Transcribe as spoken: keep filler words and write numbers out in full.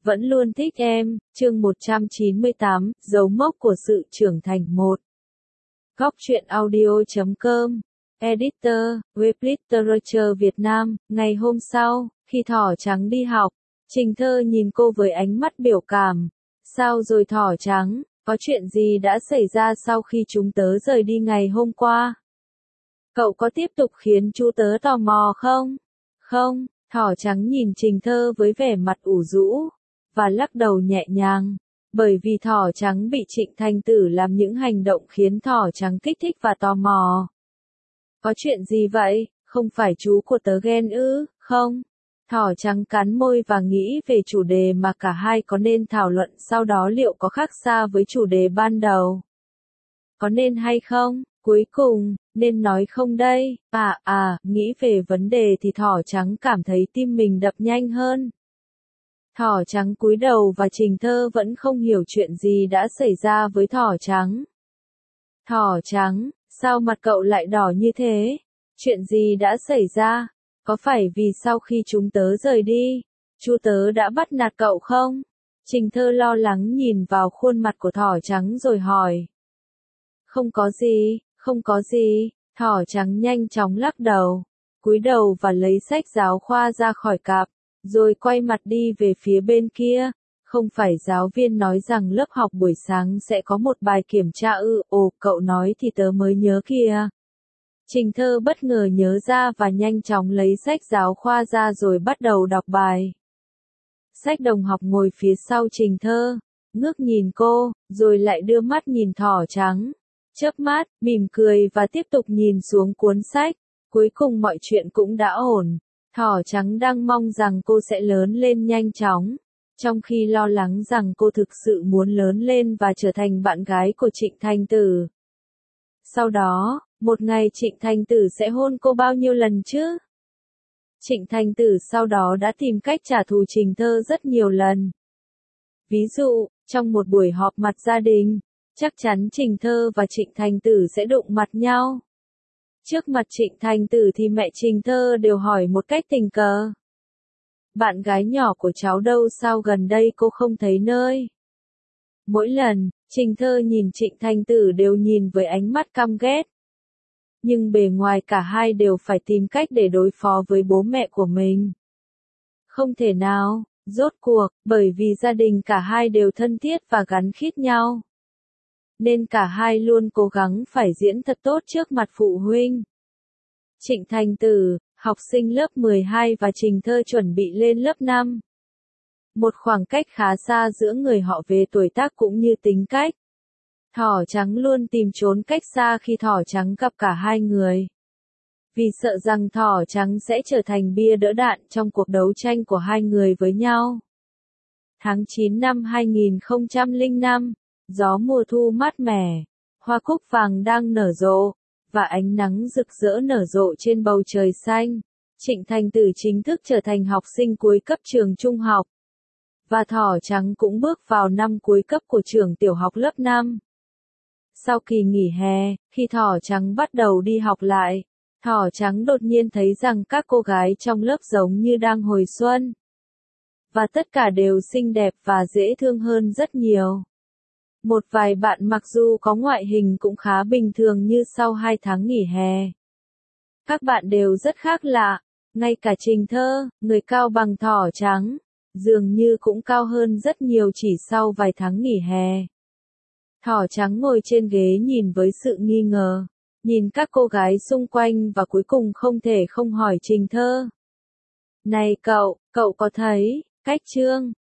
vẫn luôn thích em, chương một trăm chín mươi tám, dấu mốc của sự trưởng thành một. Góc truyện audio.com, Editor, Web Literature Việt Nam, ngày hôm sau, khi Thỏ Trắng đi học, Trình Thơ nhìn cô với ánh mắt biểu cảm. Sao rồi Thỏ Trắng, có chuyện gì đã xảy ra sau khi chúng tớ rời đi ngày hôm qua? Cậu có tiếp tục khiến chú tớ tò mò không? Không, Thỏ Trắng nhìn Trình Thơ với vẻ mặt ủ rũ, và lắc đầu nhẹ nhàng, bởi vì Thỏ Trắng bị Trịnh Thành Tử làm những hành động khiến Thỏ Trắng kích thích và tò mò. Có chuyện gì vậy, không phải chú của tớ ghen ư, không? Thỏ Trắng cắn môi và nghĩ về chủ đề mà cả hai có nên thảo luận sau đó liệu có khác xa với chủ đề ban đầu. Có nên hay không? Cuối cùng, nên nói không đây? À à, nghĩ về vấn đề thì Thỏ Trắng cảm thấy tim mình đập nhanh hơn. Thỏ Trắng cúi đầu và Trình Thơ vẫn không hiểu chuyện gì đã xảy ra với Thỏ Trắng. Thỏ Trắng, sao mặt cậu lại đỏ như thế? Chuyện gì đã xảy ra? Có phải vì sau khi chúng tớ rời đi, chú tớ đã bắt nạt cậu không? Trình Thơ lo lắng nhìn vào khuôn mặt của Thỏ Trắng rồi hỏi. Không có gì, không có gì, Thỏ Trắng nhanh chóng lắc đầu, cúi đầu và lấy sách giáo khoa ra khỏi cặp, rồi quay mặt đi về phía bên kia. Không phải giáo viên nói rằng lớp học buổi sáng sẽ có một bài kiểm tra ư? Ồ, cậu nói thì tớ mới nhớ kìa. Trình Thơ bất ngờ nhớ ra và nhanh chóng lấy sách giáo khoa ra rồi bắt đầu đọc bài. Sách đồng học ngồi phía sau Trình Thơ, ngước nhìn cô, rồi lại đưa mắt nhìn Thỏ Trắng, chớp mắt, mỉm cười và tiếp tục nhìn xuống cuốn sách. Cuối cùng mọi chuyện cũng đã ổn. Thỏ Trắng đang mong rằng cô sẽ lớn lên nhanh chóng, trong khi lo lắng rằng cô thực sự muốn lớn lên và trở thành bạn gái của Trịnh Thành Tử. Sau đó, một ngày Trịnh Thành Tử sẽ hôn cô bao nhiêu lần chứ? Trịnh Thành Tử sau đó đã tìm cách trả thù Trình Thơ rất nhiều lần. Ví dụ, trong một buổi họp mặt gia đình, chắc chắn Trình Thơ và Trịnh Thành Tử sẽ đụng mặt nhau. Trước mặt Trịnh Thành Tử thì mẹ Trình Thơ đều hỏi một cách tình cờ. Bạn gái nhỏ của cháu đâu, sao gần đây cô không thấy nơi? Mỗi lần, Trình Thơ nhìn Trịnh Thành Tử đều nhìn với ánh mắt căm ghét. Nhưng bề ngoài cả hai đều phải tìm cách để đối phó với bố mẹ của mình. Không thể nào, rốt cuộc, bởi vì gia đình cả hai đều thân thiết và gắn khít nhau. Nên cả hai luôn cố gắng phải diễn thật tốt trước mặt phụ huynh. Trịnh Thành Tử, học sinh lớp mười hai và Trình Thơ chuẩn bị lên lớp năm. Một khoảng cách khá xa giữa người họ về tuổi tác cũng như tính cách. Thỏ Trắng luôn tìm trốn cách xa khi Thỏ Trắng gặp cả hai người. Vì sợ rằng Thỏ Trắng sẽ trở thành bia đỡ đạn trong cuộc đấu tranh của hai người với nhau. Tháng chín năm hai nghìn không trăm lẻ năm, gió mùa thu mát mẻ, hoa cúc vàng đang nở rộ, và ánh nắng rực rỡ nở rộ trên bầu trời xanh. Trịnh Thành Tử chính thức trở thành học sinh cuối cấp trường trung học. Và Thỏ Trắng cũng bước vào năm cuối cấp của trường tiểu học lớp năm. Sau kỳ nghỉ hè, khi Thỏ Trắng bắt đầu đi học lại, Thỏ Trắng đột nhiên thấy rằng các cô gái trong lớp giống như đang hồi xuân. Và tất cả đều xinh đẹp và dễ thương hơn rất nhiều. Một vài bạn mặc dù có ngoại hình cũng khá bình thường như sau hai tháng nghỉ hè. Các bạn đều rất khác lạ, ngay cả Trình Thơ, người cao bằng Thỏ Trắng, dường như cũng cao hơn rất nhiều chỉ sau vài tháng nghỉ hè. Thỏ Trắng ngồi trên ghế nhìn với sự nghi ngờ, nhìn các cô gái xung quanh và cuối cùng không thể không hỏi Trình Thơ. Này cậu, cậu có thấy, cách Trương,